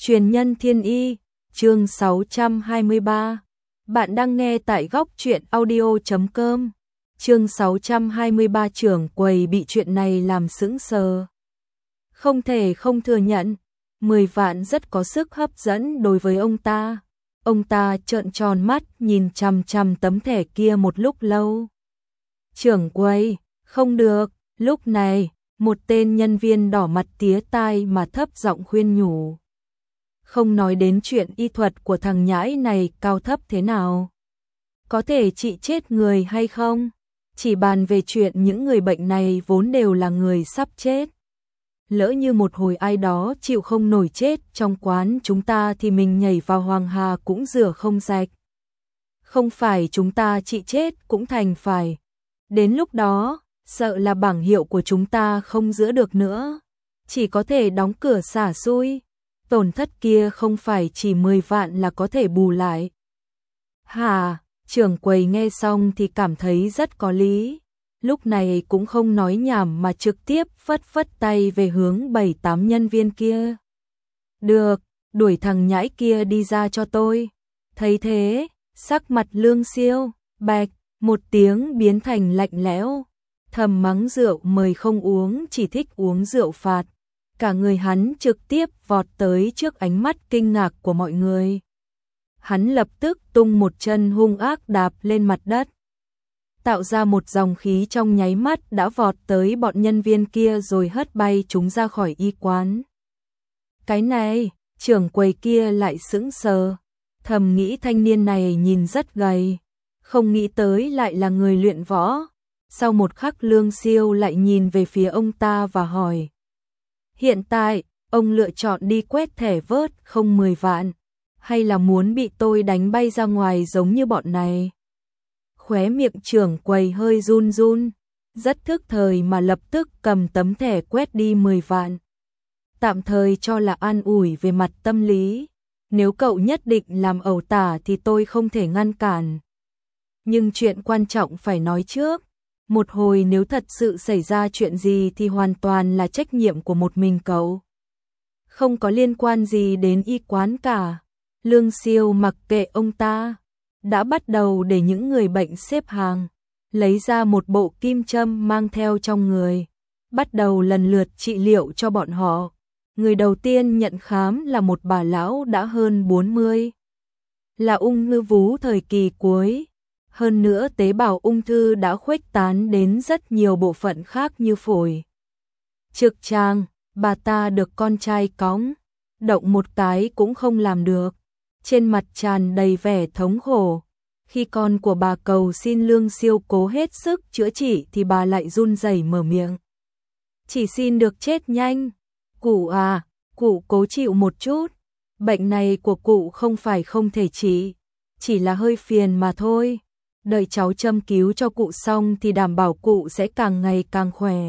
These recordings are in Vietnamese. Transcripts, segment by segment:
Truyền nhân thiên y, chương 623. Bạn đang nghe tại góc truyện audio.com. Chương 623 trưởng quầy bị chuyện này làm sững sờ. Không thể không thừa nhận, 10 vạn rất có sức hấp dẫn đối với ông ta. Ông ta trợn tròn mắt nhìn chằm chằm tấm thẻ kia một lúc lâu. Trưởng quầy, không được, lúc này, một tên nhân viên đỏ mặt tía tai mà thấp giọng khuyên nhủ. Không nói đến chuyện y thuật của thằng nhãi này cao thấp thế nào, có thể trị chết người hay không, chỉ bàn về chuyện những người bệnh này vốn đều là người sắp chết. Lỡ như một hồi ai đó chịu không nổi chết trong quán chúng ta thì mình nhảy vào Hoàng Hà cũng rửa không sạch. Không phải chúng ta trị chết cũng thành phải. Đến lúc đó, sợ là bảng hiệu của chúng ta không giữ được nữa, chỉ có thể đóng cửa xả xui. Tổn thất kia không phải chỉ 10 vạn là có thể bù lại. Hả, trưởng quầy nghe xong thì cảm thấy rất có lý. Lúc này cũng không nói nhảm mà trực tiếp phất phất tay về hướng 7-8 nhân viên kia. Được, đuổi thằng nhãi kia đi ra cho tôi. Thấy thế, sắc mặt Lương Siêu, bạch, một tiếng biến thành lạnh lẽo. Thầm mắng rượu mời không uống, chỉ thích uống rượu phạt. Cả người hắn trực tiếp vọt tới trước ánh mắt kinh ngạc của mọi người. Hắn lập tức tung một chân hung ác đạp lên mặt đất, tạo ra một dòng khí trong nháy mắt đã vọt tới bọn nhân viên kia rồi hất bay chúng ra khỏi y quán. Cái này, trưởng quầy kia lại sững sờ, thầm nghĩ thanh niên này nhìn rất gầy, không nghĩ tới lại là người luyện võ. Sau một khắc Lương Siêu lại nhìn về phía ông ta và hỏi. Hiện tại, ông lựa chọn đi quét thẻ vớt không 10 vạn, hay là muốn bị tôi đánh bay ra ngoài giống như bọn này? Khóe miệng trưởng quầy hơi run run, rất thức thời mà lập tức cầm tấm thẻ quét đi 10 vạn. Tạm thời cho là an ủi về mặt tâm lý, nếu cậu nhất định làm ẩu tả thì tôi không thể ngăn cản. Nhưng chuyện quan trọng phải nói trước. Một hồi nếu thật sự xảy ra chuyện gì thì hoàn toàn là trách nhiệm của một mình cậu. Không có liên quan gì đến y quán cả. Lương Siêu mặc kệ ông ta, đã bắt đầu để những người bệnh xếp hàng, lấy ra một bộ kim châm mang theo trong người, bắt đầu lần lượt trị liệu cho bọn họ. Người đầu tiên nhận khám là một bà lão đã hơn 40, là ung thư vú thời kỳ cuối. Hơn nữa tế bào ung thư đã khuếch tán đến rất nhiều bộ phận khác như phổi, trực tràng. Bà ta được con trai cõng, động một cái cũng không làm được, trên mặt tràn đầy vẻ thống khổ. Khi con của bà cầu xin Lương Siêu cố hết sức chữa trị thì bà lại run rẩy mở miệng. Chỉ xin được chết nhanh. Cụ à, cụ cố chịu một chút. Bệnh này của cụ không phải không thể trị, chỉ là hơi phiền mà thôi. Đợi cháu châm cứu cho cụ xong thì đảm bảo cụ sẽ càng ngày càng khỏe.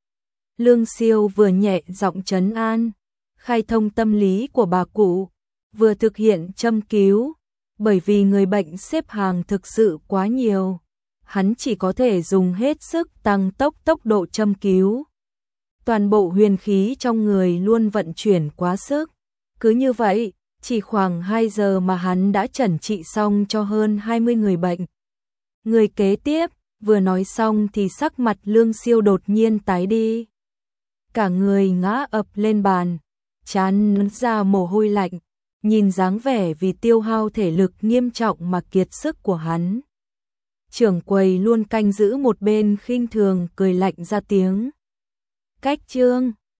Lương Siêu vừa nhẹ giọng trấn an, khai thông tâm lý của bà cụ, vừa thực hiện châm cứu. Bởi vì người bệnh xếp hàng thực sự quá nhiều, hắn chỉ có thể dùng hết sức tăng tốc độ châm cứu. Toàn bộ huyền khí trong người luôn vận chuyển quá sức. Cứ như vậy, chỉ khoảng 2 giờ mà hắn đã chẩn trị xong cho hơn 20 người bệnh. Người kế tiếp, vừa nói xong thì sắc mặt Lương Siêu đột nhiên tái đi. Cả người ngã ập lên bàn, trán ra mồ hôi lạnh, nhìn dáng vẻ vì tiêu hao thể lực nghiêm trọng mà kiệt sức của hắn. Trưởng quầy luôn canh giữ một bên khinh thường cười lạnh ra tiếng. Cách chương